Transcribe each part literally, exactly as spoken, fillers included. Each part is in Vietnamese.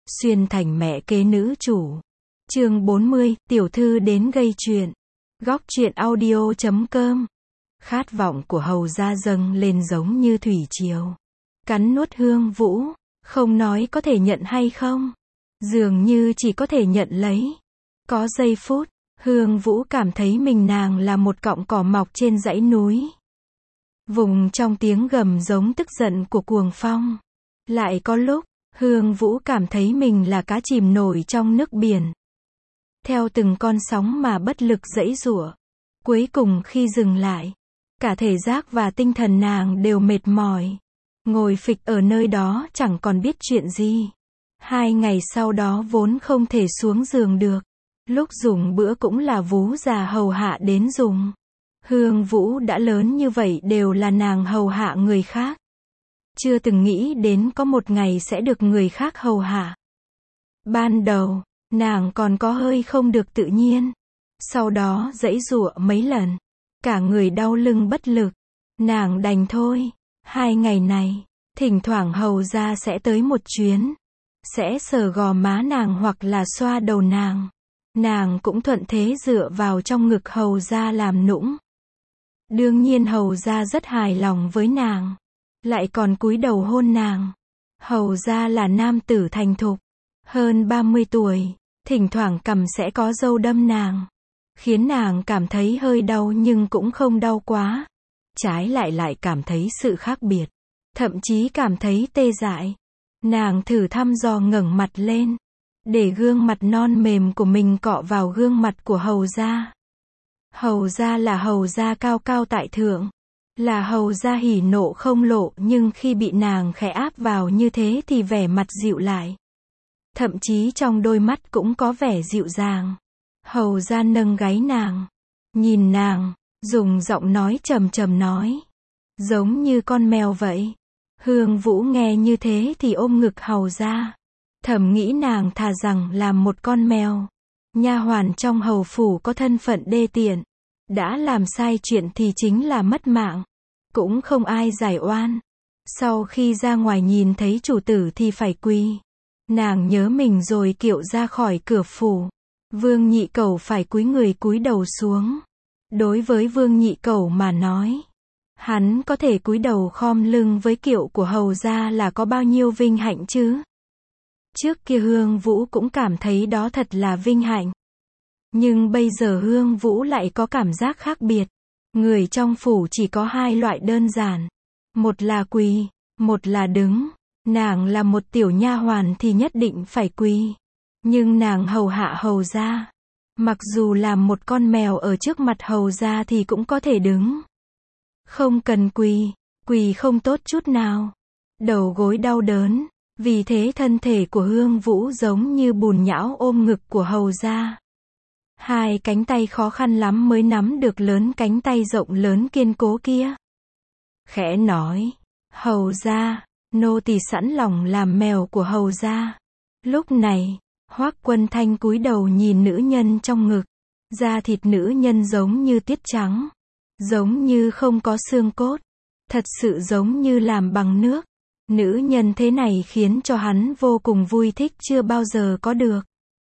Xuyên thành mẹ kế nữ chủ. Chương bốn mươi, tiểu thư đến gây chuyện. Góc truyện audio chấm com. Khát vọng của Hầu gia dâng lên giống như thủy triều. Cắn nuốt Hương Vũ, không nói có thể nhận hay không. Dường như chỉ có thể nhận lấy. Có giây phút, Hương Vũ cảm thấy mình nàng là một cọng cỏ mọc trên dãy núi. Vùng trong tiếng gầm giống tức giận của cuồng phong. Lại có lúc, Hương Vũ cảm thấy mình là cá chìm nổi trong nước biển. Theo từng con sóng mà bất lực giãy giụa. Cuối cùng khi dừng lại, cả thể xác và tinh thần nàng đều mệt mỏi. Ngồi phịch ở nơi đó chẳng còn biết chuyện gì. Hai ngày sau đó vốn không thể xuống giường được. Lúc dùng bữa cũng là Vú già hầu hạ đến dùng. Hương Vũ đã lớn như vậy đều là nàng hầu hạ người khác. Chưa từng nghĩ đến có một ngày sẽ được người khác hầu hạ. Ban đầu, nàng còn có hơi không được tự nhiên. Sau đó giãy giụa mấy lần. Cả người đau lưng bất lực. Nàng đành thôi. Hai ngày này, thỉnh thoảng hầu gia sẽ tới một chuyến. Sẽ sờ gò má nàng hoặc là xoa đầu nàng. Nàng cũng thuận thế dựa vào trong ngực hầu gia làm nũng. Đương nhiên hầu gia rất hài lòng với nàng. Lại còn cúi đầu hôn nàng. Hầu gia là nam tử thành thục. Hơn ba mươi tuổi. Thỉnh thoảng cằm sẽ có dâu đâm nàng. Khiến nàng cảm thấy hơi đau nhưng cũng không đau quá. Trái lại lại cảm thấy sự khác biệt. Thậm chí cảm thấy tê dại. Nàng thử thăm dò ngẩng mặt lên. Để gương mặt non mềm của mình cọ vào gương mặt của hầu gia. Hầu gia là hầu gia cao cao tại thượng. Là hầu gia hỉ nộ không lộ, nhưng khi bị nàng khẽ áp vào như thế thì vẻ mặt dịu lại. Thậm chí trong đôi mắt cũng có vẻ dịu dàng. Hầu gia nâng gáy nàng. Nhìn nàng, dùng giọng nói trầm trầm nói. Giống như con mèo vậy. Hương Vũ nghe như thế thì ôm ngực hầu gia. Thầm nghĩ nàng thà rằng làm một con mèo. Nha hoàn trong hầu phủ có thân phận đê tiện. Đã làm sai chuyện thì chính là mất mạng. Cũng không ai giải oan. Sau khi ra ngoài nhìn thấy chủ tử thì phải quỳ. Nàng nhớ mình rồi kiệu ra khỏi cửa phủ. Vương Nhị Cẩu phải cúi người cúi đầu xuống. Đối với Vương Nhị Cẩu mà nói, hắn có thể cúi đầu khom lưng với kiệu của hầu gia là có bao nhiêu vinh hạnh chứ? Trước kia Hương Vũ cũng cảm thấy đó thật là vinh hạnh. Nhưng bây giờ Hương Vũ lại có cảm giác khác biệt. Người trong phủ chỉ có hai loại đơn giản. Một là quỳ, một là đứng. Nàng là một tiểu nha hoàn thì nhất định phải quỳ. Nhưng nàng hầu hạ hầu gia. Mặc dù là một con mèo ở trước mặt hầu gia thì cũng có thể đứng. Không cần quỳ, quỳ không tốt chút nào. Đầu gối đau đớn. Vì thế thân thể của Hương Vũ giống như bùn nhão ôm ngực của hầu gia. Hai cánh tay khó khăn lắm mới nắm được lớn cánh tay rộng lớn kiên cố kia. Khẽ nói, hầu gia, nô tỳ sẵn lòng làm mèo của hầu gia. Lúc này, Hoắc Quân Thanh cúi đầu nhìn nữ nhân trong ngực. Da thịt nữ nhân giống như tiết trắng. Giống như không có xương cốt. Thật sự giống như làm bằng nước. Nữ nhân thế này khiến cho hắn vô cùng vui thích chưa bao giờ có được.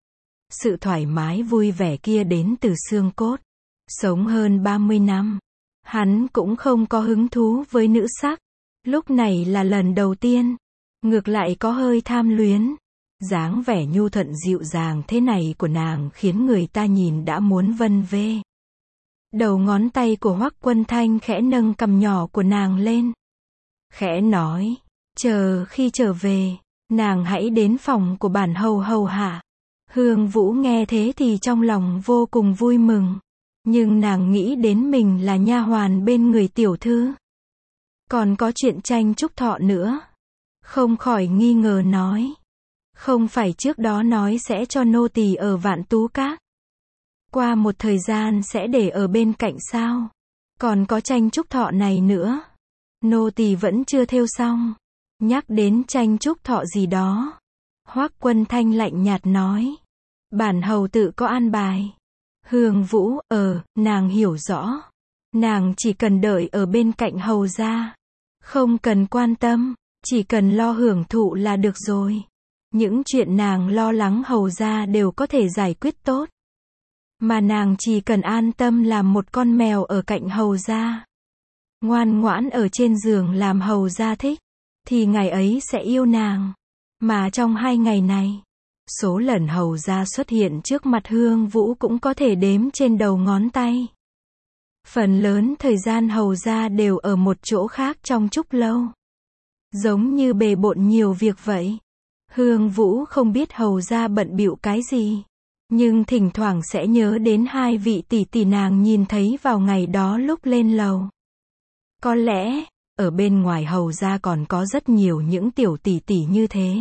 Sự thoải mái vui vẻ kia đến từ xương cốt. Sống hơn ba mươi năm. Hắn cũng không có hứng thú với nữ sắc. Lúc này là lần đầu tiên. Ngược lại có hơi tham luyến. Dáng vẻ nhu thuận dịu dàng thế này của nàng khiến người ta nhìn đã muốn vân vê. Đầu ngón tay của Hoắc Quân Thanh khẽ nâng cằm nhỏ của nàng lên. Khẽ nói, chờ khi trở về, nàng hãy đến phòng của bản hầu hầu hạ. Hương Vũ nghe thế thì trong lòng vô cùng vui mừng. Nhưng nàng nghĩ đến mình là nha hoàn bên người tiểu thư. Còn có chuyện tranh chúc thọ nữa. Không khỏi nghi ngờ nói. Không phải trước đó nói sẽ cho nô tỳ ở Vạn Tú Các. Qua một thời gian sẽ để ở bên cạnh sao? Còn có tranh chúc thọ này nữa. Nô tỳ vẫn chưa thêu xong. Nhắc đến tranh chúc thọ gì đó. Hoắc Quân Thanh lạnh nhạt nói. Bản hầu tự có an bài. Hương Vũ, ờ, nàng hiểu rõ. Nàng chỉ cần đợi ở bên cạnh hầu gia. Không cần quan tâm, chỉ cần lo hưởng thụ là được rồi. Những chuyện nàng lo lắng hầu ra đều có thể giải quyết tốt. Mà nàng chỉ cần an tâm làm một con mèo ở cạnh hầu ra. Ngoan ngoãn ở trên giường làm hầu ra thích. Thì ngày ấy sẽ yêu nàng. Mà trong hai ngày này, số lần hầu ra xuất hiện trước mặt Hương Vũ cũng có thể đếm trên đầu ngón tay. Phần lớn thời gian hầu ra đều ở một chỗ khác trong trúc lâu. Giống như bề bộn nhiều việc vậy. Hương Vũ không biết hầu ra bận bịu cái gì. Nhưng thỉnh thoảng sẽ nhớ đến hai vị tỷ tỷ nàng nhìn thấy vào ngày đó lúc lên lầu. Có lẽ, ở bên ngoài hầu ra còn có rất nhiều những tiểu tỷ tỷ như thế.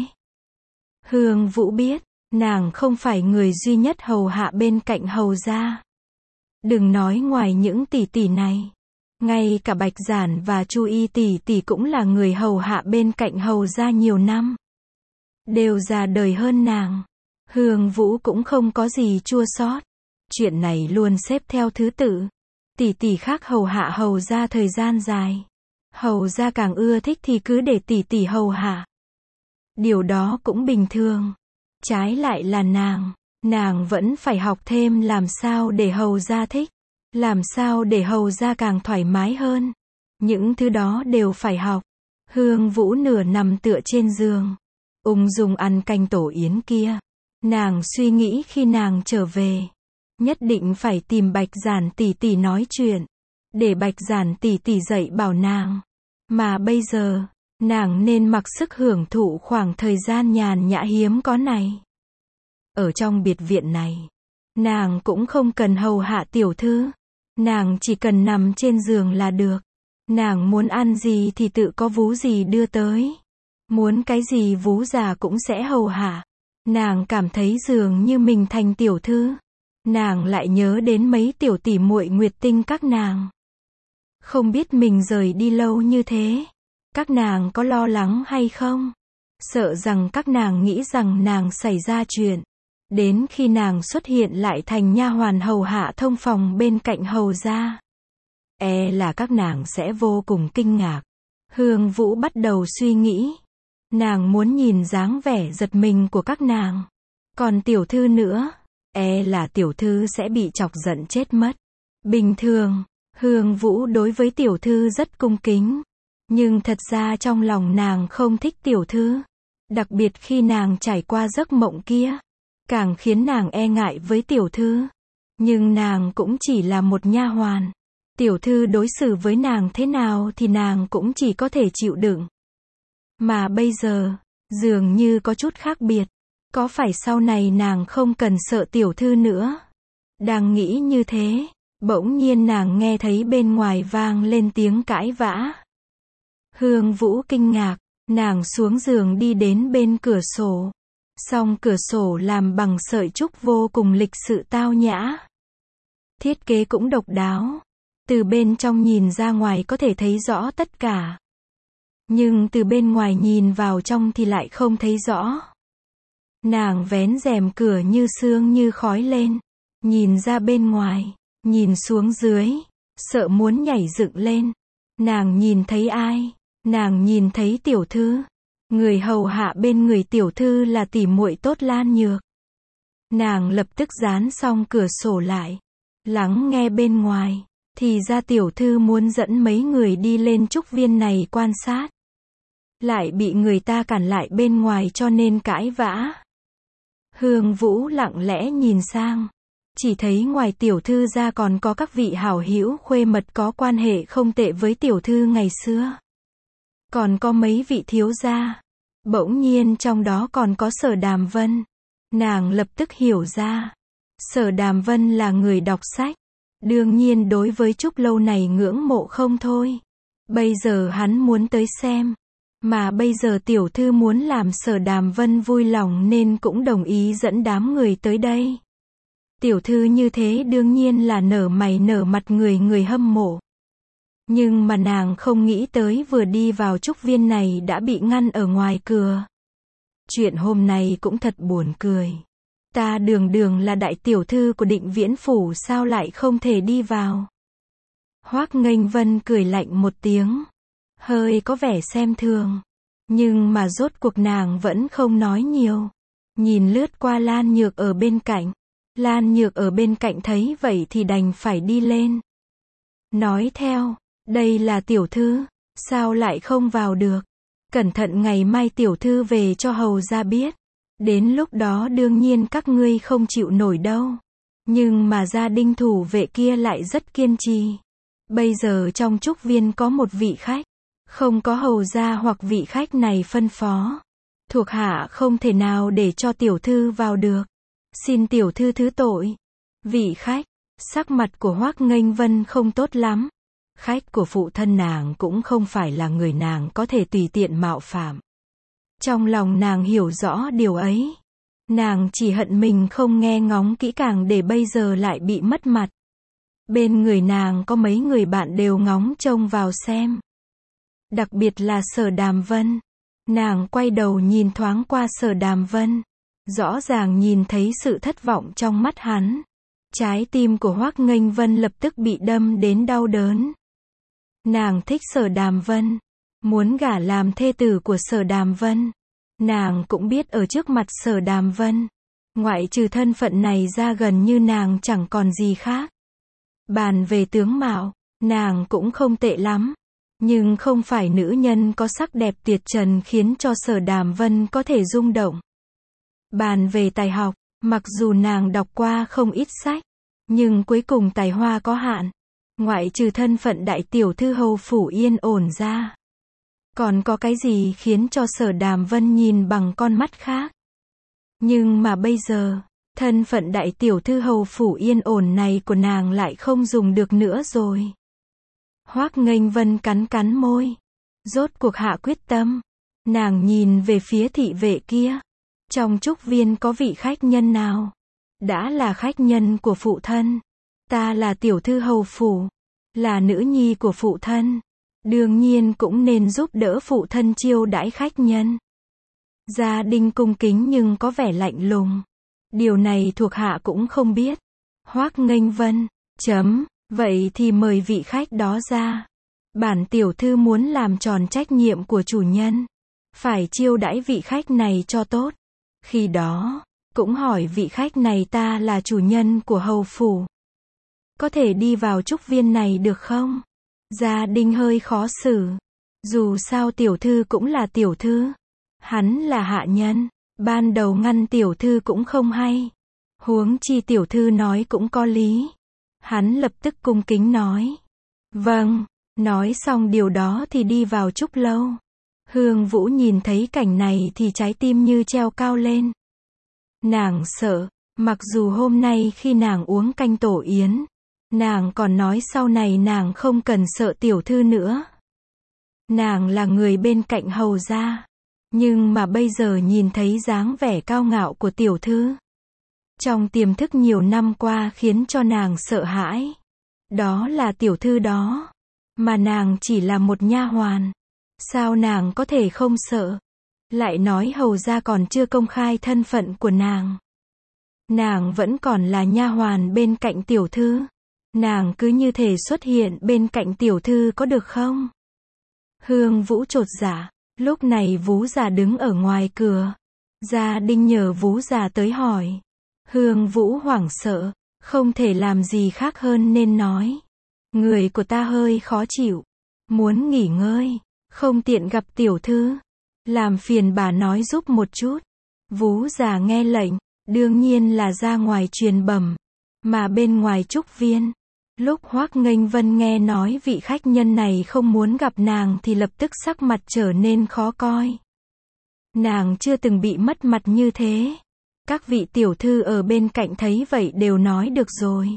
Hương Vũ biết, nàng không phải người duy nhất hầu hạ bên cạnh hầu ra. Đừng nói ngoài những tỷ tỷ này. Ngay cả Bạch Giản và Chu Y tỷ tỷ cũng là người hầu hạ bên cạnh hầu ra nhiều năm. Đều già đời hơn nàng. Hương Vũ cũng không có gì chua xót. Chuyện này luôn xếp theo thứ tự. Tỷ tỷ khác hầu hạ hầu ra thời gian dài. Hầu ra càng ưa thích thì cứ để tỷ tỷ hầu hạ. Điều đó cũng bình thường. Trái lại là nàng. Nàng vẫn phải học thêm làm sao để hầu ra thích. Làm sao để hầu ra càng thoải mái hơn. Những thứ đó đều phải học. Hương Vũ nửa nằm tựa trên giường. Ung dung ăn canh tổ yến kia. Nàng suy nghĩ khi nàng trở về. Nhất định phải tìm Bạch Giản tỷ tỷ nói chuyện. Để Bạch Giản tỷ tỷ dạy bảo nàng. Mà bây giờ, nàng nên mặc sức hưởng thụ khoảng thời gian nhàn nhã hiếm có này. Ở trong biệt viện này, nàng cũng không cần hầu hạ tiểu thư. Nàng chỉ cần nằm trên giường là được. Nàng muốn ăn gì thì tự có vú gì đưa tới. Muốn cái gì vú già cũng sẽ hầu hạ. Nàng cảm thấy dường như mình thành tiểu thư. Nàng lại nhớ đến mấy tiểu tỷ muội Nguyệt Tinh các nàng. Không biết mình rời đi lâu như thế. Các nàng có lo lắng hay không? Sợ rằng các nàng nghĩ rằng nàng xảy ra chuyện. Đến khi nàng xuất hiện lại thành nha hoàn hầu hạ thông phòng bên cạnh hầu ra. E là các nàng sẽ vô cùng kinh ngạc. Hương Vũ bắt đầu suy nghĩ. Nàng muốn nhìn dáng vẻ giật mình của các nàng. Còn tiểu thư nữa, e là tiểu thư sẽ bị chọc giận chết mất. Bình thường, Hương Vũ đối với tiểu thư rất cung kính. Nhưng thật ra trong lòng nàng không thích tiểu thư. Đặc biệt khi nàng trải qua giấc mộng kia. Càng khiến nàng e ngại với tiểu thư. Nhưng nàng cũng chỉ là một nha hoàn. Tiểu thư đối xử với nàng thế nào thì nàng cũng chỉ có thể chịu đựng. Mà bây giờ, dường như có chút khác biệt. Có phải sau này nàng không cần sợ tiểu thư nữa? Đang nghĩ như thế, bỗng nhiên nàng nghe thấy bên ngoài vang lên tiếng cãi vã. Hương Vũ kinh ngạc, nàng xuống giường đi đến bên cửa sổ. Song cửa sổ làm bằng sợi trúc vô cùng lịch sự tao nhã. Thiết kế cũng độc đáo. Từ bên trong nhìn ra ngoài có thể thấy rõ tất cả. Nhưng từ bên ngoài nhìn vào trong thì lại không thấy rõ. Nàng vén rèm cửa như sương như khói lên. Nhìn ra bên ngoài, nhìn xuống dưới, sợ muốn nhảy dựng lên. Nàng nhìn thấy ai? Nàng nhìn thấy tiểu thư. Người hầu hạ bên người tiểu thư là tỷ muội tốt Lan Nhược. Nàng lập tức dán xong cửa sổ lại. Lắng nghe bên ngoài. Thì ra tiểu thư muốn dẫn mấy người đi lên trúc viên này quan sát. Lại bị người ta cản lại bên ngoài cho nên cãi vã. Hương Vũ lặng lẽ nhìn sang. Chỉ thấy ngoài tiểu thư ra còn có các vị hảo hữu khuê mật có quan hệ không tệ với tiểu thư ngày xưa. Còn có mấy vị thiếu gia. Bỗng nhiên trong đó còn có Sở Đàm Vân. Nàng lập tức hiểu ra. Sở Đàm Vân là người đọc sách. Đương nhiên đối với trúc lâu này ngưỡng mộ không thôi. Bây giờ hắn muốn tới xem. Mà bây giờ tiểu thư muốn làm Sở Đàm Vân vui lòng nên cũng đồng ý dẫn đám người tới đây. Tiểu thư như thế đương nhiên là nở mày nở mặt người người hâm mộ. Nhưng mà nàng không nghĩ tới vừa đi vào trúc viên này đã bị ngăn ở ngoài cửa. Chuyện hôm nay cũng thật buồn cười. Ta đường đường là đại tiểu thư của Định Viễn Phủ sao lại không thể đi vào. Hoác Nghênh Vân cười lạnh một tiếng. Hơi có vẻ xem thường. Nhưng mà rốt cuộc nàng vẫn không nói nhiều. Nhìn lướt qua Lan Nhược ở bên cạnh. Lan Nhược ở bên cạnh thấy vậy thì đành phải đi lên. Nói theo, đây là tiểu thư, sao lại không vào được? Cẩn thận ngày mai tiểu thư về cho hầu ra biết. Đến lúc đó đương nhiên các ngươi không chịu nổi đâu. Nhưng mà gia đình thủ vệ kia lại rất kiên trì. Bây giờ trong trúc viên có một vị khách. Không có hầu gia hoặc vị khách này phân phó. Thuộc hạ không thể nào để cho tiểu thư vào được. Xin tiểu thư thứ tội. Vị khách, sắc mặt của Hoắc Nghênh Vân không tốt lắm. Khách của phụ thân nàng cũng không phải là người nàng có thể tùy tiện mạo phạm. Trong lòng nàng hiểu rõ điều ấy. Nàng chỉ hận mình không nghe ngóng kỹ càng để bây giờ lại bị mất mặt. Bên người nàng có mấy người bạn đều ngóng trông vào xem. Đặc biệt là Sở Đàm Vân. Nàng quay đầu nhìn thoáng qua Sở Đàm Vân. Rõ ràng nhìn thấy sự thất vọng trong mắt hắn. Trái tim của Hoắc Nghênh Vân lập tức bị đâm đến đau đớn. Nàng thích Sở Đàm Vân. Muốn gả làm thê tử của Sở Đàm Vân. Nàng cũng biết ở trước mặt Sở Đàm Vân. Ngoại trừ thân phận này ra gần như nàng chẳng còn gì khác. Bàn về tướng mạo, nàng cũng không tệ lắm. Nhưng không phải nữ nhân có sắc đẹp tuyệt trần khiến cho Sở Đàm Vân có thể rung động. Bàn về tài học, mặc dù nàng đọc qua không ít sách, nhưng cuối cùng tài hoa có hạn. Ngoại trừ thân phận đại tiểu thư hầu phủ yên ổn ra. Còn có cái gì khiến cho Sở Đàm Vân nhìn bằng con mắt khác? Nhưng mà bây giờ, thân phận đại tiểu thư hầu phủ yên ổn này của nàng lại không dùng được nữa rồi. Hoắc Nghênh Vân cắn cắn môi. Rốt cuộc hạ quyết tâm. Nàng nhìn về phía thị vệ kia. Trong trúc viên có vị khách nhân nào? Đã là khách nhân của phụ thân. Ta là tiểu thư hầu phủ. Là nữ nhi của phụ thân. Đương nhiên cũng nên giúp đỡ phụ thân chiêu đãi khách nhân. Gia đình cung kính nhưng có vẻ lạnh lùng. Điều này thuộc hạ cũng không biết. Hoắc Nghênh Vân. Chấm. Vậy thì mời vị khách đó ra. Bản tiểu thư muốn làm tròn trách nhiệm của chủ nhân. Phải chiêu đãi vị khách này cho tốt. Khi đó, cũng hỏi vị khách này ta là chủ nhân của hầu phủ. Có thể đi vào trúc viên này được không? Gia đình hơi khó xử. Dù sao tiểu thư cũng là tiểu thư. Hắn là hạ nhân. Ban đầu ngăn tiểu thư cũng không hay. Huống chi tiểu thư nói cũng có lý. Hắn lập tức cung kính nói. Vâng. Nói xong điều đó thì đi vào trúc lâu. Hương Vũ nhìn thấy cảnh này thì trái tim như treo cao lên. Nàng sợ. Mặc dù hôm nay khi nàng uống canh tổ yến, nàng còn nói sau này nàng không cần sợ tiểu thư nữa. Nàng là người bên cạnh hầu gia. Nhưng mà bây giờ nhìn thấy dáng vẻ cao ngạo của tiểu thư. Trong tiềm thức nhiều năm qua khiến cho nàng sợ hãi. Đó là tiểu thư đó. Mà nàng chỉ là một nha hoàn. Sao nàng có thể không sợ? Lại nói hầu gia còn chưa công khai thân phận của nàng. Nàng vẫn còn là nha hoàn bên cạnh tiểu thư. Nàng cứ như thể xuất hiện bên cạnh tiểu thư có được không? Hương Vũ chột dạ. Lúc này Vú già đứng ở ngoài cửa. Gia đình nhờ Vú già tới hỏi. Hương Vũ hoảng sợ. Không thể làm gì khác hơn nên nói. Người của ta hơi khó chịu. Muốn nghỉ ngơi. Không tiện gặp tiểu thư. Làm phiền bà nói giúp một chút. Vú già nghe lệnh. Đương nhiên là ra ngoài truyền bẩm. Mà bên ngoài trúc viên. Lúc Hoắc Nghênh Vân nghe nói vị khách nhân này không muốn gặp nàng thì lập tức sắc mặt trở nên khó coi. Nàng chưa từng bị mất mặt như thế. Các vị tiểu thư ở bên cạnh thấy vậy đều nói được rồi.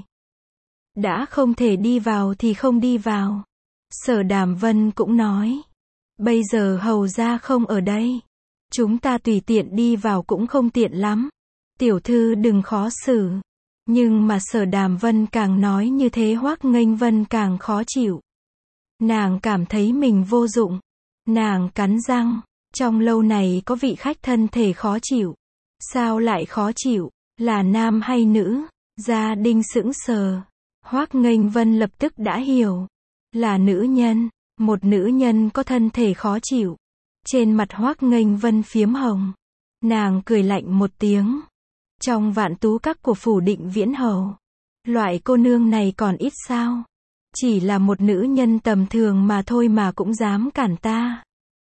Đã không thể đi vào thì không đi vào. Sở Đàm Vân cũng nói. Bây giờ hầu gia không ở đây. Chúng ta tùy tiện đi vào cũng không tiện lắm. Tiểu thư đừng khó xử. Nhưng mà Sở Đàm Vân càng nói như thế Hoắc Nghênh Vân càng khó chịu. Nàng cảm thấy mình vô dụng. Nàng cắn răng. Trong lâu này có vị khách thân thể khó chịu. Sao lại khó chịu? Là nam hay nữ? Gia đình sững sờ. Hoắc Nghênh Vân lập tức đã hiểu. Là nữ nhân. Một nữ nhân có thân thể khó chịu. Trên mặt Hoắc Nghênh Vân phiếm hồng. Nàng cười lạnh một tiếng. Trong vạn tú các của phủ Định Viễn Hầu, loại cô nương này còn ít sao? Chỉ là một nữ nhân tầm thường mà thôi mà cũng dám cản ta.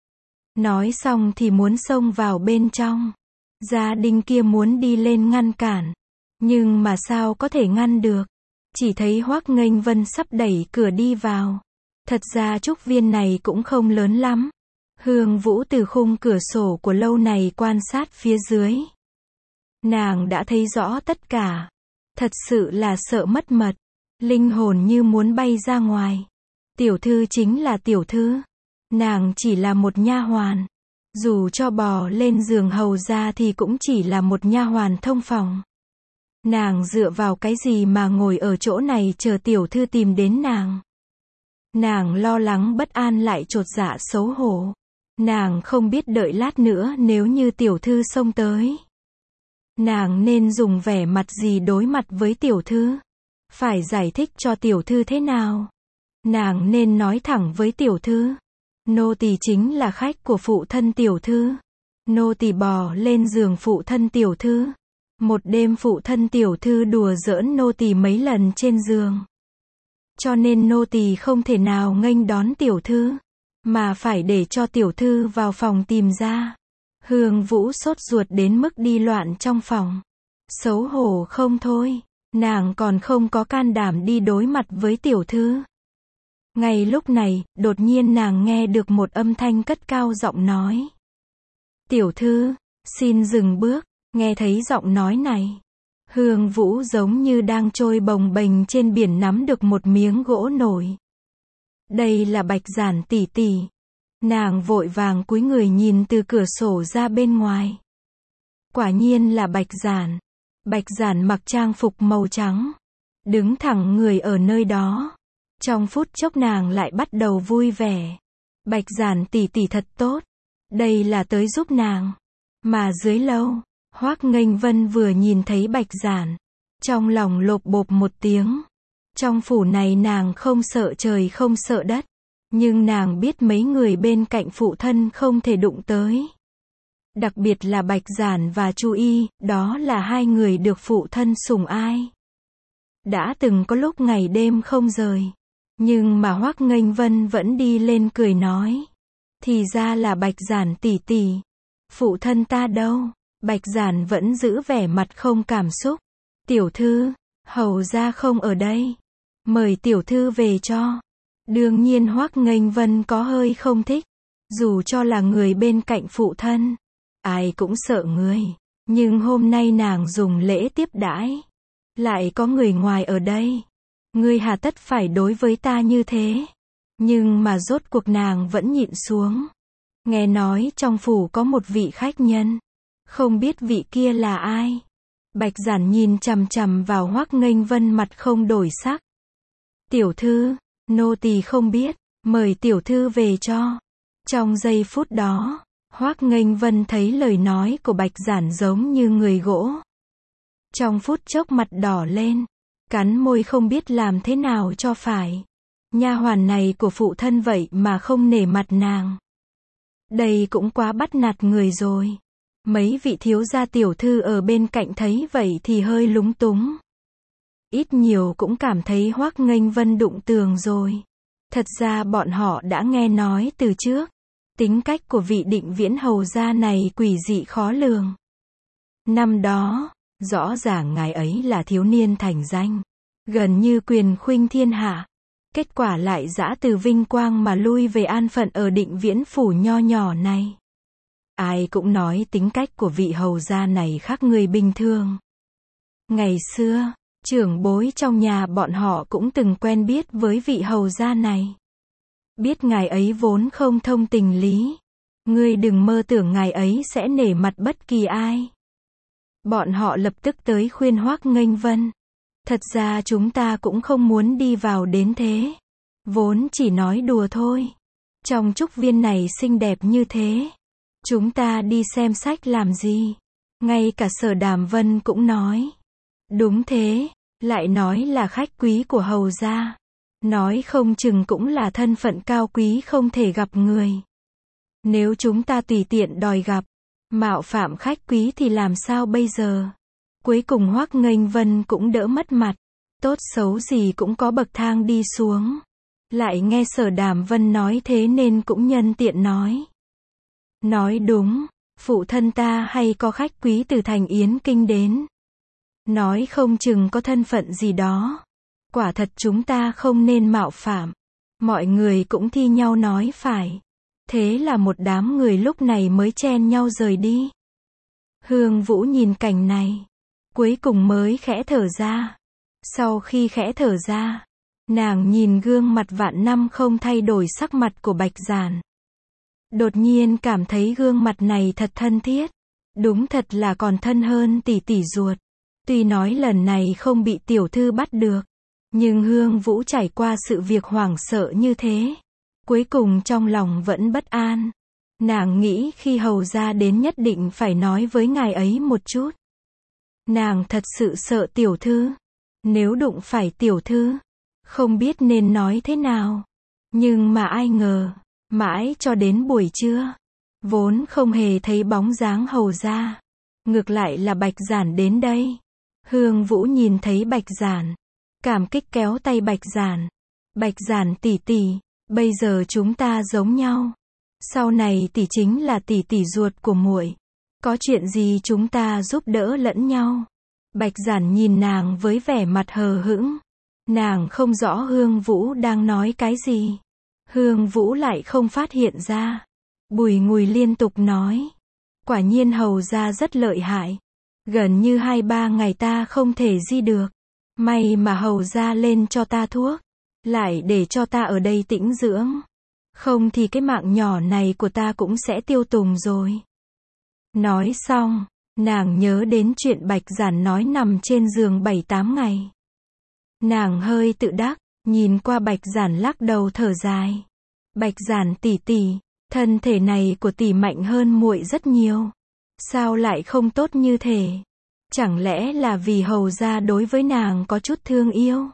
Nói xong thì muốn xông vào bên trong. Gia đình kia muốn đi lên ngăn cản. Nhưng mà sao có thể ngăn được? Chỉ thấy Hoắc Nghênh Vân sắp đẩy cửa đi vào. Thật ra trúc viên này cũng không lớn lắm. Hương Vũ từ khung cửa sổ của lâu này quan sát phía dưới. Nàng đã thấy rõ tất cả. Thật sự là sợ mất mật. Linh hồn như muốn bay ra ngoài. Tiểu thư chính là tiểu thư. Nàng chỉ là một nha hoàn. Dù cho bò lên giường hầu ra thì cũng chỉ là một nha hoàn thông phòng. Nàng dựa vào cái gì mà ngồi ở chỗ này chờ tiểu thư tìm đến nàng? Nàng lo lắng bất an lại chột dạ xấu hổ. Nàng không biết đợi lát nữa nếu như tiểu thư xông tới. Nàng nên dùng vẻ mặt gì đối mặt với tiểu thư? Phải giải thích cho tiểu thư thế nào? Nàng nên nói thẳng với tiểu thư. Nô tỳ chính là khách của phụ thân tiểu thư. Nô tỳ bò lên giường phụ thân tiểu thư. Một đêm phụ thân tiểu thư đùa giỡn nô tỳ mấy lần trên giường. Cho nên nô tỳ không thể nào nghênh đón tiểu thư, mà phải để cho tiểu thư vào phòng tìm ra. Hương Vũ sốt ruột đến mức đi loạn trong phòng. Xấu hổ không thôi, nàng còn không có can đảm đi đối mặt với tiểu thư. Ngay lúc này, đột nhiên nàng nghe được một âm thanh cất cao giọng nói. Tiểu thư, xin dừng bước. Nghe thấy giọng nói này, Hương Vũ giống như đang trôi bồng bềnh trên biển nắm được một miếng gỗ nổi. Đây là Bạch Giản tỷ tỷ. Nàng vội vàng cúi người nhìn từ cửa sổ ra bên ngoài. Quả nhiên là Bạch Giản. Bạch Giản mặc trang phục màu trắng, đứng thẳng người ở nơi đó. Trong phút chốc nàng lại bắt đầu vui vẻ. Bạch Giản tỷ tỷ thật tốt. Đây là tới giúp nàng. Mà dưới lâu, Hoắc Nghênh Vân vừa nhìn thấy Bạch Giản, trong lòng lộp bộp một tiếng. Trong phủ này nàng không sợ trời không sợ đất, nhưng nàng biết mấy người bên cạnh phụ thân không thể đụng tới. Đặc biệt là Bạch Giản và Chu Y, đó là hai người được phụ thân sủng ái. Đã từng có lúc ngày đêm không rời, nhưng mà Hoắc Nghênh Vân vẫn đi lên cười nói. Thì ra là Bạch Giản tỷ tỷ. Phụ thân ta đâu? Bạch Giản vẫn giữ vẻ mặt không cảm xúc. Tiểu thư, hầu gia không ở đây. Mời tiểu thư về cho. Đương nhiên Hoắc Nghênh Vân có hơi không thích. Dù cho là người bên cạnh phụ thân, ai cũng sợ người. Nhưng hôm nay nàng dùng lễ tiếp đãi. Lại có người ngoài ở đây. Ngươi hà tất phải đối với ta như thế. Nhưng mà rốt cuộc nàng vẫn nhịn xuống. Nghe nói trong phủ có một vị khách nhân. Không biết vị kia là ai. Bạch Giản nhìn chằm chằm vào Hoắc Nghênh Vân mặt không đổi sắc. Tiểu thư, nô tỳ không biết, mời tiểu thư về cho. Trong giây phút đó, Hoắc Nghênh Vân thấy lời nói của Bạch Giản giống như người gỗ. Trong phút chốc mặt đỏ lên, cắn môi không biết làm thế nào cho phải. Nha hoàn này của phụ thân vậy mà không nể mặt nàng. Đây cũng quá bắt nạt người rồi. Mấy vị thiếu gia tiểu thư ở bên cạnh thấy vậy thì hơi lúng túng. Ít nhiều cũng cảm thấy Hoắc Nghênh Vân đụng tường rồi. Thật ra bọn họ đã nghe nói từ trước. Tính cách của vị Định Viễn hầu gia này quỷ dị khó lường. Năm đó, rõ ràng ngài ấy là thiếu niên thành danh, gần như quyền khuynh thiên hạ. Kết quả lại dã từ vinh quang mà lui về an phận ở Định Viễn phủ nho nhỏ này. Ai cũng nói tính cách của vị hầu gia này khác người bình thường. Ngày xưa, trưởng bối trong nhà bọn họ cũng từng quen biết với vị hầu gia này. Biết ngài ấy vốn không thông tình lý. Ngươi đừng mơ tưởng ngài ấy sẽ nể mặt bất kỳ ai. Bọn họ lập tức tới khuyên Hoắc Nghênh Vân. Thật ra chúng ta cũng không muốn đi vào đến thế. Vốn chỉ nói đùa thôi. Trong trúc viên này xinh đẹp như thế. Chúng ta đi xem sách làm gì? Ngay cả Sở Đàm Vân cũng nói. Đúng thế, lại nói là khách quý của hầu gia. Nói không chừng cũng là thân phận cao quý không thể gặp người. Nếu chúng ta tùy tiện đòi gặp, mạo phạm khách quý thì làm sao bây giờ? Cuối cùng Hoắc Nghênh Vân cũng đỡ mất mặt. Tốt xấu gì cũng có bậc thang đi xuống. Lại nghe Sở Đàm Vân nói thế nên cũng nhân tiện nói. Nói đúng, phụ thân ta hay có khách quý từ thành Yến Kinh đến. Nói không chừng có thân phận gì đó. Quả thật chúng ta không nên mạo phạm. Mọi người cũng thi nhau nói phải. Thế là một đám người lúc này mới chen nhau rời đi. Hương Vũ nhìn cảnh này, cuối cùng mới khẽ thở ra. Sau khi khẽ thở ra, nàng nhìn gương mặt vạn năm không thay đổi sắc mặt của Bạch Giản. Đột nhiên cảm thấy gương mặt này thật thân thiết. Đúng thật là còn thân hơn tỷ tỷ ruột. Tuy nói lần này không bị tiểu thư bắt được, nhưng Hương Vũ trải qua sự việc hoảng sợ như thế, cuối cùng trong lòng vẫn bất an. Nàng nghĩ khi hầu gia đến nhất định phải nói với ngài ấy một chút. Nàng thật sự sợ tiểu thư. Nếu đụng phải tiểu thư, không biết nên nói thế nào. Nhưng mà ai ngờ, mãi cho đến buổi trưa, vốn không hề thấy bóng dáng hầu gia. Ngược lại là Bạch Giản đến đây. Hương Vũ nhìn thấy Bạch Giản, cảm kích kéo tay Bạch Giản. Bạch Giản tỷ tỷ, bây giờ chúng ta giống nhau. Sau này tỷ chính là tỷ tỷ ruột của muội. Có chuyện gì chúng ta giúp đỡ lẫn nhau. Bạch Giản nhìn nàng với vẻ mặt hờ hững. Nàng không rõ Hương Vũ đang nói cái gì. Hương Vũ lại không phát hiện ra. Bùi Ngùi liên tục nói. Quả nhiên hầu gia rất lợi hại. Gần như hai ba ngày ta không thể di được. May mà hầu gia lên cho ta thuốc. Lại để cho ta ở đây tĩnh dưỡng. Không thì cái mạng nhỏ này của ta cũng sẽ tiêu tùng rồi. Nói xong, nàng nhớ đến chuyện Bạch Giản nói nằm trên giường bảy tám ngày. Nàng hơi tự đắc, nhìn qua Bạch Giản lắc đầu thở dài. Bạch Giản tỷ tỷ, thân thể này của tỷ mạnh hơn muội rất nhiều. Sao lại không tốt như thế? Chẳng lẽ là vì hầu gia đối với nàng có chút thương yêu?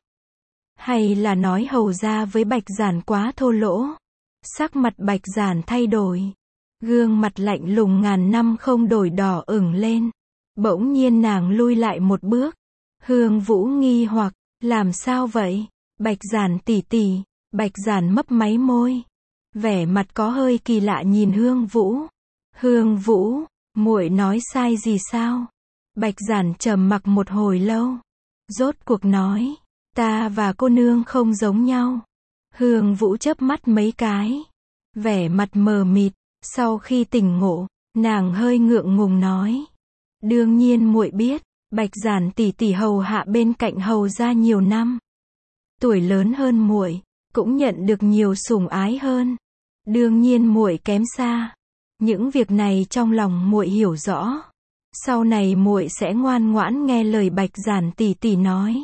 Hay là nói hầu gia với Bạch Giản quá thô lỗ? Sắc mặt Bạch Giản thay đổi. Gương mặt lạnh lùng ngàn năm không đổi đỏ ửng lên. Bỗng nhiên nàng lui lại một bước. Hương Vũ nghi hoặc, làm sao vậy? Bạch Giản tỷ tỷ. Bạch Giản mấp máy môi. Vẻ mặt có hơi kỳ lạ nhìn Hương Vũ. Hương Vũ, muội nói sai gì sao? Bạch Giản trầm mặc một hồi lâu. Rốt cuộc nói, ta và cô nương không giống nhau. Hương Vũ chớp mắt mấy cái. Vẻ mặt mờ mịt. Sau khi tỉnh ngộ, nàng hơi ngượng ngùng nói. Đương nhiên muội biết, Bạch Giản tỷ tỷ hầu hạ bên cạnh hầu gia nhiều năm. Tuổi lớn hơn muội, cũng nhận được nhiều sủng ái hơn. Đương nhiên muội kém xa. Những việc này trong lòng muội hiểu rõ. Sau này muội sẽ ngoan ngoãn nghe lời Bạch Giản tỷ tỷ nói.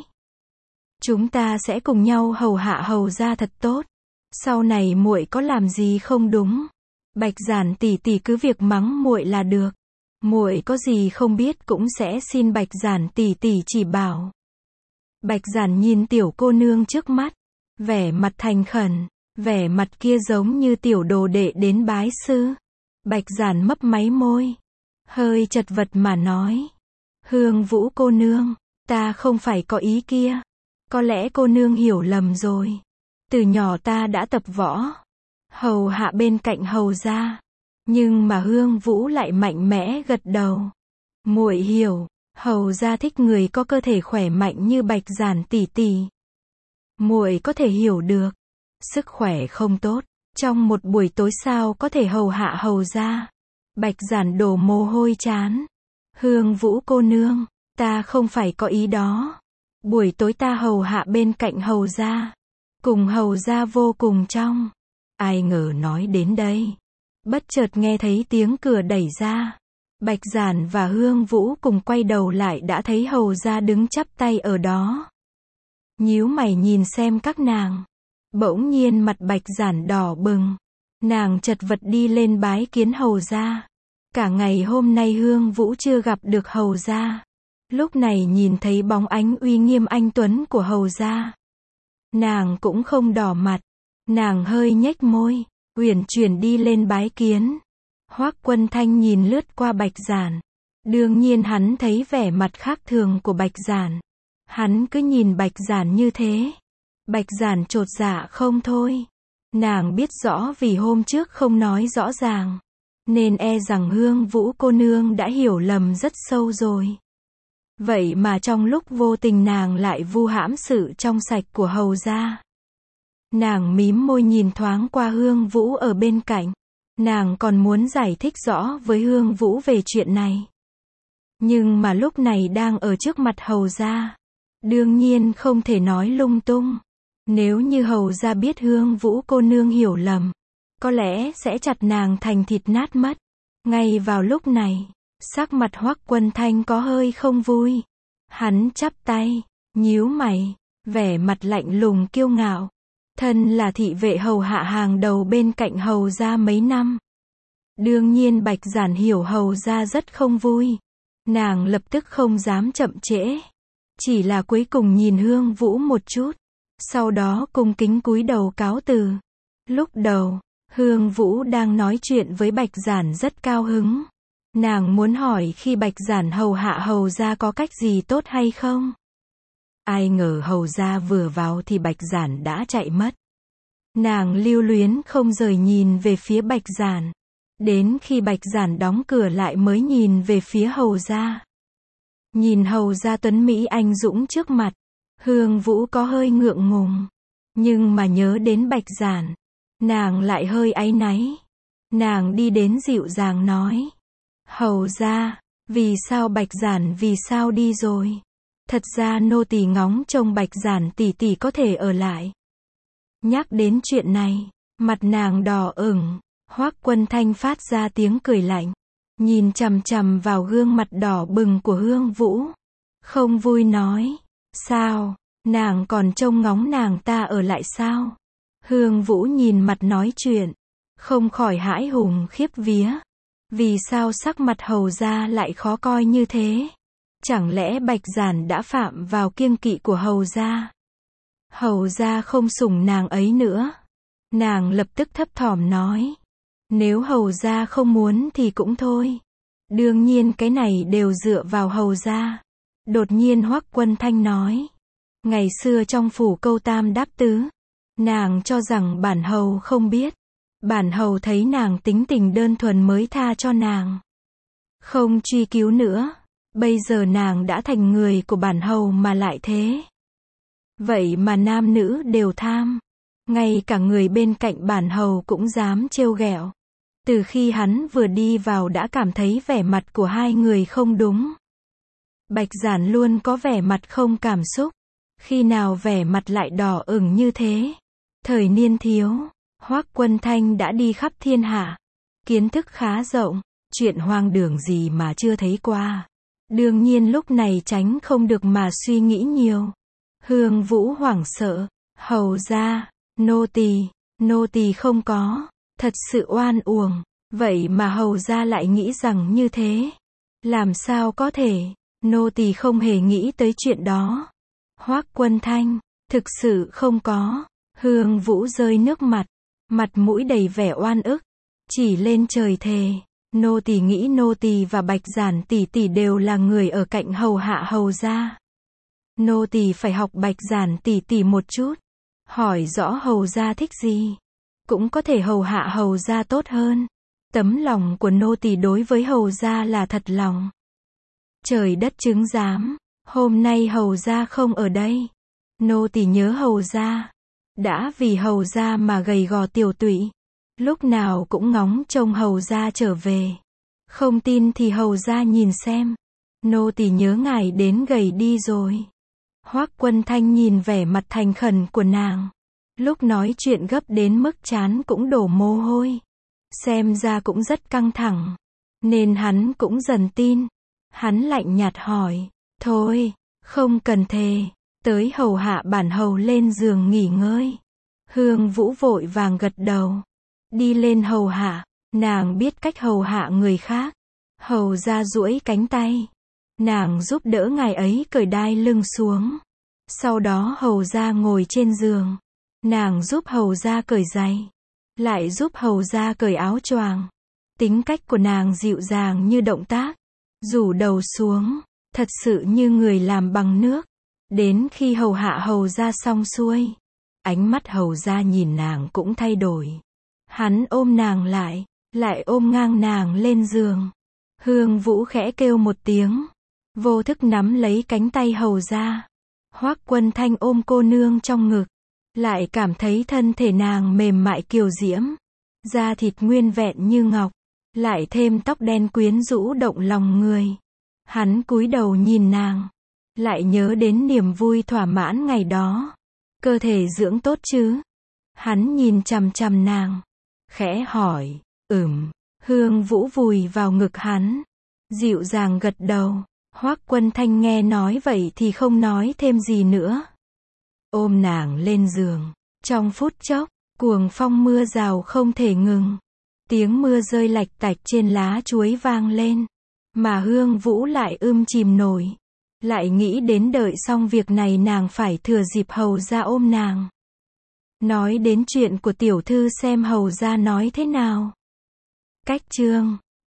Chúng ta sẽ cùng nhau hầu hạ hầu gia thật tốt. Sau này muội có làm gì không đúng, Bạch Giản tỷ tỷ cứ việc mắng muội là được. Muội có gì không biết cũng sẽ xin Bạch Giản tỷ tỷ chỉ bảo. Bạch Giản nhìn tiểu cô nương trước mắt, vẻ mặt thành khẩn, vẻ mặt kia giống như tiểu đồ đệ đến bái sư. Bạch Giản mấp máy môi, hơi chật vật mà nói. Hương Vũ cô nương, ta không phải có ý kia. Có lẽ cô nương hiểu lầm rồi. Từ nhỏ ta đã tập võ, hầu hạ bên cạnh hầu gia. Nhưng mà Hương Vũ lại mạnh mẽ gật đầu. Muội hiểu, hầu gia thích người có cơ thể khỏe mạnh như Bạch Giản tỷ tỷ. Muội có thể hiểu được. Sức khỏe không tốt, trong một buổi tối sao có thể hầu hạ hầu gia. Bạch Giản đổ mồ hôi chán. Hương Vũ cô nương, ta không phải có ý đó. Buổi tối ta hầu hạ bên cạnh hầu gia, cùng hầu gia vô cùng trong. Ai ngờ nói đến đây, bất chợt nghe thấy tiếng cửa đẩy ra. Bạch Giản và Hương Vũ cùng quay đầu lại đã thấy hầu gia đứng chắp tay ở đó. Nhíu mày nhìn xem các nàng. Bỗng nhiên mặt Bạch Giản đỏ bừng. Nàng chật vật đi lên bái kiến hầu gia. Cả ngày hôm nay Hương Vũ chưa gặp được hầu gia. Lúc này nhìn thấy bóng ánh uy nghiêm anh tuấn của hầu gia, nàng cũng không đỏ mặt. Nàng hơi nhếch môi, uyển chuyển đi lên bái kiến. Hoắc Quân Thanh nhìn lướt qua Bạch Giản. Đương nhiên hắn thấy vẻ mặt khác thường của Bạch Giản. Hắn cứ nhìn Bạch Giản như thế. Bạch Giản chột dạ không thôi. Nàng biết rõ vì hôm trước không nói rõ ràng, nên e rằng Hương Vũ cô nương đã hiểu lầm rất sâu rồi. Vậy mà trong lúc vô tình nàng lại vu hãm sự trong sạch của hầu gia. Nàng mím môi nhìn thoáng qua Hương Vũ ở bên cạnh. Nàng còn muốn giải thích rõ với Hương Vũ về chuyện này. Nhưng mà lúc này đang ở trước mặt hầu gia. Đương nhiên không thể nói lung tung. Nếu như hầu gia biết Hương Vũ cô nương hiểu lầm, có lẽ sẽ chặt nàng thành thịt nát mất. Ngay vào lúc này, sắc mặt Hoắc Quân Thanh có hơi không vui. Hắn chắp tay, nhíu mày, vẻ mặt lạnh lùng kiêu ngạo. Thân là thị vệ hầu hạ hàng đầu bên cạnh hầu gia mấy năm. Đương nhiên Bạch Giản hiểu hầu gia rất không vui. Nàng lập tức không dám chậm trễ. Chỉ là cuối cùng nhìn Hương Vũ một chút. Sau đó cung kính cúi đầu cáo từ. Lúc đầu, Hương Vũ đang nói chuyện với Bạch Giản rất cao hứng. Nàng muốn hỏi khi Bạch Giản hầu hạ hầu gia có cách gì tốt hay không. Ai ngờ hầu gia vừa vào thì Bạch Giản đã chạy mất. Nàng lưu luyến không rời nhìn về phía Bạch Giản. Đến khi Bạch Giản đóng cửa lại mới nhìn về phía hầu gia. Nhìn hầu gia tuấn Mỹ anh dũng trước mặt, Hương Vũ có hơi ngượng ngùng. Nhưng mà nhớ đến Bạch Giản, nàng lại hơi áy náy. Nàng đi đến dịu dàng nói. Hầu gia, vì sao Bạch Giản vì sao đi rồi? Thật ra nô tỳ ngóng trông Bạch Giản tỷ tỷ có thể ở lại. Nhắc đến chuyện này, mặt nàng đỏ ửng. Hoắc Quân Thanh phát ra tiếng cười lạnh, nhìn chằm chằm vào gương mặt đỏ bừng của Hương Vũ. Không vui nói, sao, nàng còn trông ngóng nàng ta ở lại sao? Hương Vũ nhìn mặt nói chuyện, không khỏi hãi hùng khiếp vía. Vì sao sắc mặt hầu gia lại khó coi như thế? Chẳng lẽ Bạch Giản đã phạm vào kiêng kỵ của hầu gia? Hầu gia không sủng nàng ấy nữa. Nàng lập tức thấp thỏm nói. Nếu hầu gia không muốn thì cũng thôi. Đương nhiên cái này đều dựa vào hầu gia. Đột nhiên Hoắc Quân Thanh nói. Ngày xưa trong phủ câu tam đáp tứ, nàng cho rằng bản hầu không biết. Bản hầu thấy nàng tính tình đơn thuần mới tha cho nàng, không truy cứu nữa. Bây giờ nàng đã thành người của bản hầu mà lại thế. Vậy mà nam nữ đều tham. Ngay cả người bên cạnh bản hầu cũng dám trêu ghẹo. Từ khi hắn vừa đi vào đã cảm thấy vẻ mặt của hai người không đúng. Bạch Giản luôn có vẻ mặt không cảm xúc. Khi nào vẻ mặt lại đỏ ửng như thế. Thời niên thiếu, Hoắc Quân Thanh đã đi khắp thiên hạ. Kiến thức khá rộng, chuyện hoang đường gì mà chưa thấy qua. Đương nhiên lúc này tránh không được mà suy nghĩ nhiều. Hương Vũ hoảng sợ, hầu gia, nô tỳ, nô tỳ không có, thật sự oan uổng. Vậy mà hầu gia lại nghĩ rằng như thế. Làm sao có thể, nô tỳ không hề nghĩ tới chuyện đó. Hoắc Quân Thanh, thực sự không có. Hương Vũ rơi nước mặt, mặt mũi đầy vẻ oan ức, chỉ lên trời thề. Nô tỳ nghĩ nô tỳ và Bạch Giản tỷ tỷ đều là người ở cạnh hầu hạ hầu gia. Nô tỳ phải học Bạch Giản tỷ tỷ một chút, hỏi rõ hầu gia thích gì, cũng có thể hầu hạ hầu gia tốt hơn. Tấm lòng của nô tỳ đối với hầu gia là thật lòng. Trời đất chứng giám, hôm nay hầu gia không ở đây. Nô tỳ nhớ hầu gia, đã vì hầu gia mà gầy gò tiểu tụy. Lúc nào cũng ngóng trông hầu gia trở về. Không tin thì hầu gia nhìn xem. Nô tỳ nhớ ngài đến gầy đi rồi. Hoắc Quân Thanh nhìn vẻ mặt thành khẩn của nàng. Lúc nói chuyện gấp đến mức trán cũng đổ mồ hôi. Xem ra cũng rất căng thẳng. Nên hắn cũng dần tin. Hắn lạnh nhạt hỏi. Thôi, không cần thề. Tới hầu hạ bản hầu lên giường nghỉ ngơi. Hương Vũ vội vàng gật đầu. Đi lên hầu hạ. Nàng biết cách hầu hạ người khác. Hầu gia duỗi cánh tay. Nàng giúp đỡ ngài ấy cởi đai lưng xuống. Sau đó hầu gia ngồi trên giường. Nàng giúp hầu gia cởi giày. lại giúp hầu gia cởi áo choàng. Tính cách của nàng dịu dàng như động tác, rủ đầu xuống, thật sự như người làm bằng nước. Đến khi hầu hạ hầu gia xong xuôi, ánh mắt hầu gia nhìn nàng cũng thay đổi. Hắn ôm nàng lại, lại ôm ngang nàng lên giường. Hương Vũ khẽ kêu một tiếng, vô thức nắm lấy cánh tay hầu gia. Hoắc Quân Thanh ôm cô nương trong ngực, lại cảm thấy thân thể nàng mềm mại kiều diễm, da thịt nguyên vẹn như ngọc, lại thêm tóc đen quyến rũ động lòng người. Hắn cúi đầu nhìn nàng, lại nhớ đến niềm vui thỏa mãn ngày đó. Cơ thể dưỡng tốt chứ? Hắn nhìn chằm chằm nàng, khẽ hỏi. Ừm. Hương Vũ vùi vào ngực hắn, dịu dàng gật đầu. Hoắc Quân Thanh nghe nói vậy thì không nói thêm gì nữa, ôm nàng lên giường. Trong phút chốc, cuồng phong mưa rào không thể ngừng. Tiếng mưa rơi lạch tạch trên lá chuối vang lên, mà Hương Vũ lại ưm chìm nổi. Lại nghĩ đến đợi xong việc này nàng phải thừa dịp hầu gia ôm nàng, nói đến chuyện của tiểu thư xem hầu gia nói thế nào. Cách chương